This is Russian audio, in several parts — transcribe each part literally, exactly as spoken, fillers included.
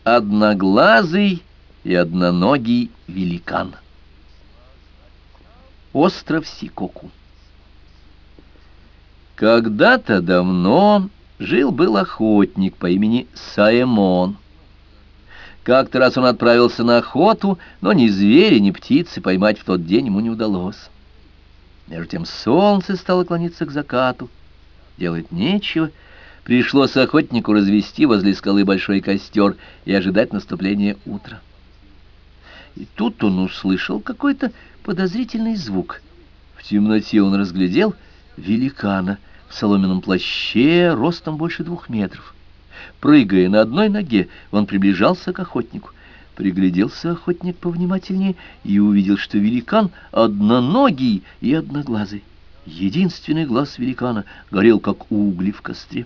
Одноглазый и одноногий великан. Остров Сикоку. Когда-то давно жил-был охотник по имени Саэмон. Как-то раз он отправился на охоту, но ни зверя, ни птицы поймать в тот день ему не удалось. Между тем солнце стало клониться к закату. Делать нечего. Пришлось охотнику развести возле скалы большой костер и ожидать наступления утра. И тут он услышал какой-то подозрительный звук. В темноте он разглядел великана в соломенном плаще ростом больше двух метров. Прыгая на одной ноге, он приближался к охотнику. Пригляделся охотник повнимательнее и увидел, что великан одноногий и одноглазый. Единственный глаз великана горел, как угли в костре.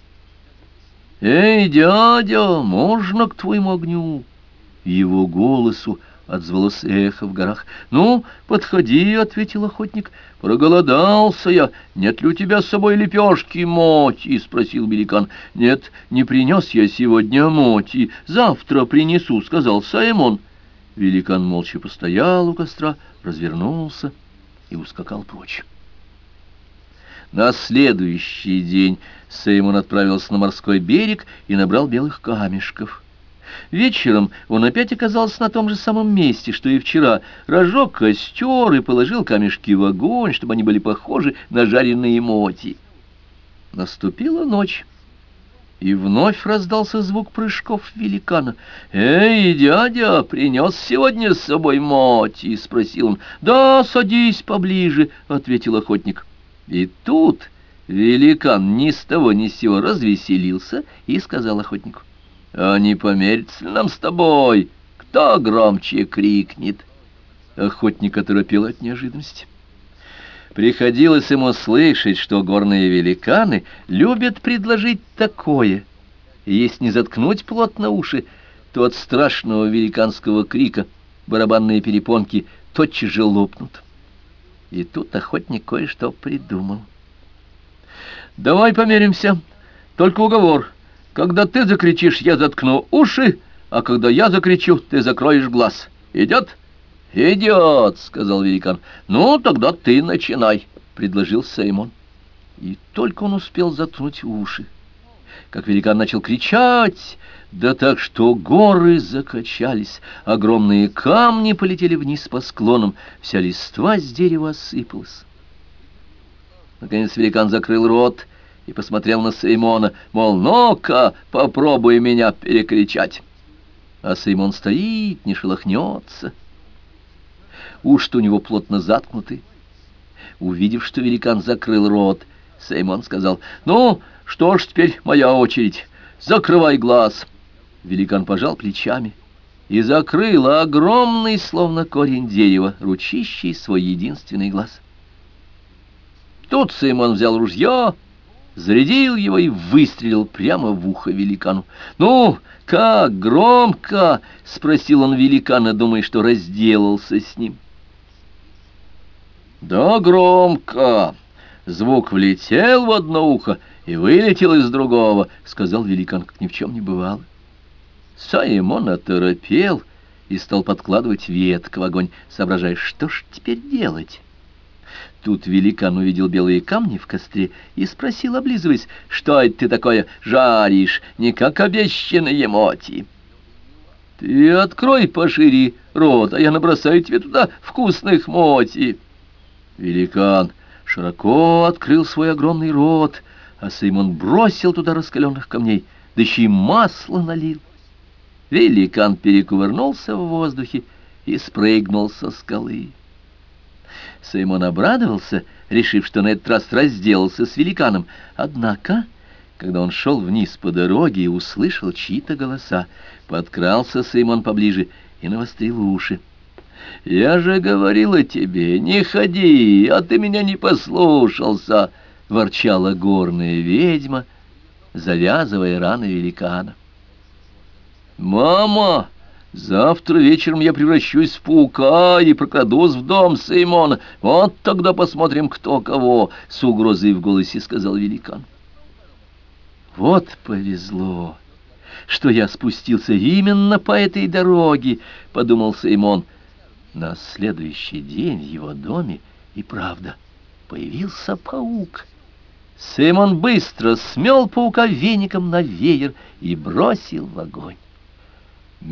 «Эй, дядя, можно к твоему огню?» Его голосу отзвалось эхо в горах. «Ну, подходи», — ответил охотник. «Проголодался я. Нет ли у тебя с собой лепешки моти?» — спросил великан. «Нет, не принес я сегодня моти. Завтра принесу», — сказал Саэмон. Великан молча постоял у костра, развернулся и ускакал прочь. На следующий день Саэмон отправился на морской берег и набрал белых камешков. Вечером он опять оказался на том же самом месте, что и вчера, разжег костер и положил камешки в огонь, чтобы они были похожи на жареные моти. Наступила ночь, и вновь раздался звук прыжков великана. «Эй, дядя, принес сегодня с собой моти?» — спросил он. «Да, садись поближе», — ответил охотник. И тут великан ни с того ни с сего развеселился и сказал охотнику: «А не померится ли нам с тобой? Кто громче крикнет?» Охотник оторопел от неожиданности. Приходилось ему слышать, что горные великаны любят предложить такое. И если не заткнуть плотно уши, то от страшного великанского крика барабанные перепонки тотчас же лопнут. И тут охотник кое-что придумал. «Давай померимся, только уговор. Когда ты закричишь, я заткну уши, а когда я закричу, ты закроешь глаз. Идет?» «Идет», — сказал великан. «Ну, тогда ты начинай», — предложил Саэмон. И только он успел заткнуть уши, как великан начал кричать, да так, что горы закачались, огромные камни полетели вниз по склонам, вся листва с дерева осыпалась. Наконец великан закрыл рот и посмотрел на Саэмона, мол, ну-ка, попробуй меня перекричать. А Саэмон стоит, не шелохнется. Уши-то у него плотно заткнуты. Увидев, что великан закрыл рот, Саэмон сказал: «Ну, что ж, теперь моя очередь. Закрывай глаз». Великан пожал плечами и закрыл огромный, словно корень дерева, ручищей свой единственный глаз. Тут Саэмон взял ружье, зарядил его и выстрелил прямо в ухо великану. «Ну, как громко!» — спросил он великана, думая, что разделался с ним. «Да, громко! Звук влетел в одно ухо и вылетел из другого», — сказал великан, как ни в чем не бывало. Саэмон оторопел и стал подкладывать веток в огонь, соображая, что ж теперь делать. Тут великан увидел белые камни в костре и спросил, облизываясь: «Что это ты такое жаришь, не как обещанные моти?» «Ты открой пошире рот, а я набросаю тебе туда вкусных моти». Великан широко открыл свой огромный рот, а Саэмон бросил туда раскаленных камней, да еще и масло налил. Великан перекувырнулся в воздухе и спрыгнул со скалы. Саэмон обрадовался, решив, что на этот раз разделался с великаном. Однако, когда он шел вниз по дороге и услышал чьи-то голоса, подкрался Саэмон поближе и навострил уши. «Я же говорила тебе, не ходи, а ты меня не послушался», — ворчала горная ведьма, завязывая раны великана. «Мама, завтра вечером я превращусь в паука и прокрадусь в дом Саэмона. Вот тогда посмотрим, кто кого», — с угрозой в голосе сказал великан. Вот повезло. что я спустился именно по этой дороге, — подумал Симон. На следующий день в его доме и правда появился паук. Симон быстро смел паука веником на веер и бросил в огонь.